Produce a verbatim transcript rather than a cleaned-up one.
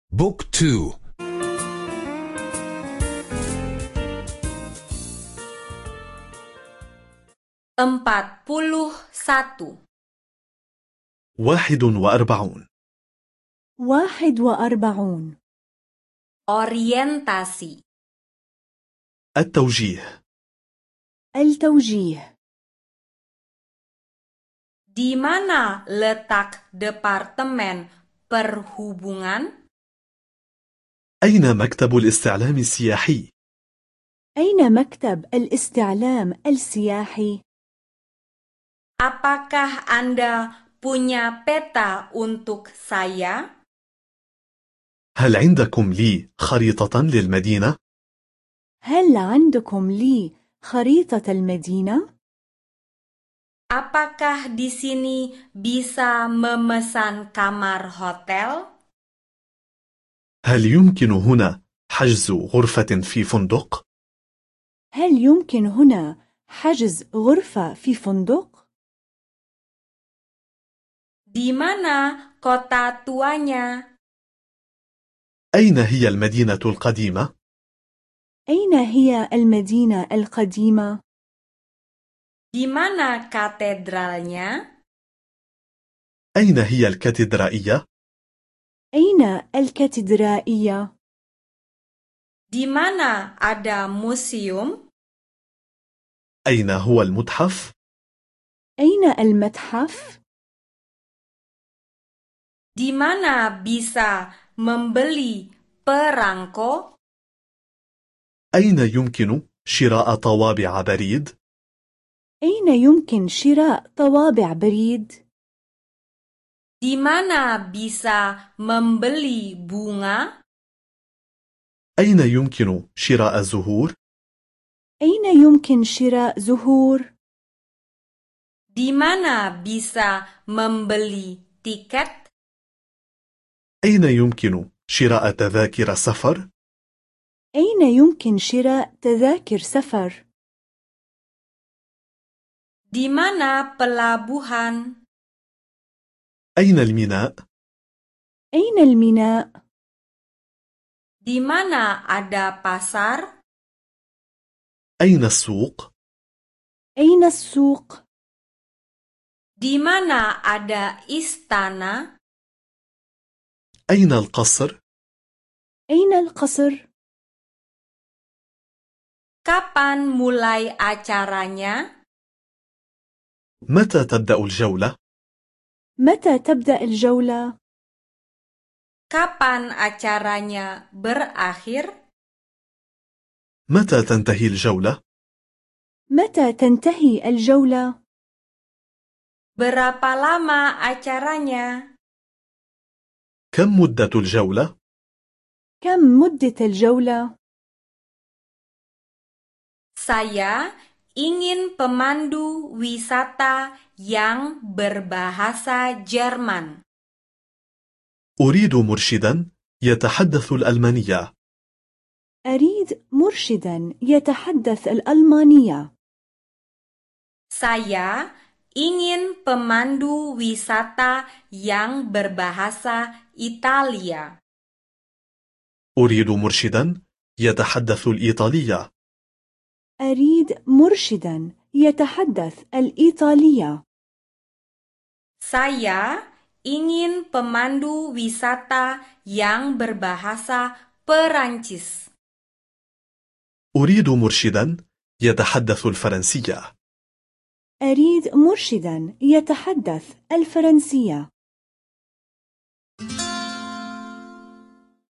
بوك تو. Empat puluh satu. واحد وأربعون. واحد وأربعون. Orientasi. التوجيه. التوجيه. Di mana letak Departemen Perhubungan? أين مكتب الاستعلام السياحي؟ أين مكتب الاستعلام السياحي؟ Apakah Anda punya peta untuk saya? هل عندكم لي خريطة للمدينة؟ هل عندكم لي خريطة المدينة؟ Apakah di sini bisa memesan kamar hotel? هل يمكن هنا حجز غرفة في فندق؟ هل يمكن هنا حجز غرفة في فندق؟ Di mana kota tuanya? أين هي المدينة القديمة؟ أين هي المدينة القديمة؟ Di mana katedralnya? أين هي الكاتدرائية؟ أين الكاتدرائية؟ Di mana ada museum? أين هو المتحف؟ أين المتحف؟ Di mana bisa membeli perangko? أين يمكن شراء طوابع بريد؟ أين يمكن شراء طوابع بريد؟ Di mana bisa membeli bunga? أين يمكن شراء زهور؟ أين يمكن شراء زهور؟ Di mana bisa membeli tiket? أين يمكن شراء تذاكر سفر؟ أين يمكن شراء تذاكر سفر؟ Di mana pelabuhan? أين الميناء؟ أين الميناء؟ Di mana ada pasar? أين السوق؟ أين السوق؟ Di mana ada istana? أين القصر؟ أين القصر؟ Kapan mulai acaranya? متى تبدأ الجولة؟ متى تبدأ الجولة؟ Kapan acaranya berakhir? متى تنتهي الجولة؟ متى تنتهي الجولة؟ Berapa lama acaranya? كم مدة الجولة؟ كم مدة الجولة؟ Saya ingin pemandu wisata yang berbahasa Jerman. أريد مرشدا يتحدث الألمانية. أريد مرشدا يتحدث الألمانية. Saya ingin pemandu wisata yang berbahasa Italia. أريد مرشدا يتحدث الإيطالية. أريد مرشدا يتحدث الإيطالية. Saya ingin pemandu wisata yang berbahasa Perancis. أريد مرشدا يتحدث الفرنسية. أريد مرشدا يتحدث الفرنسية.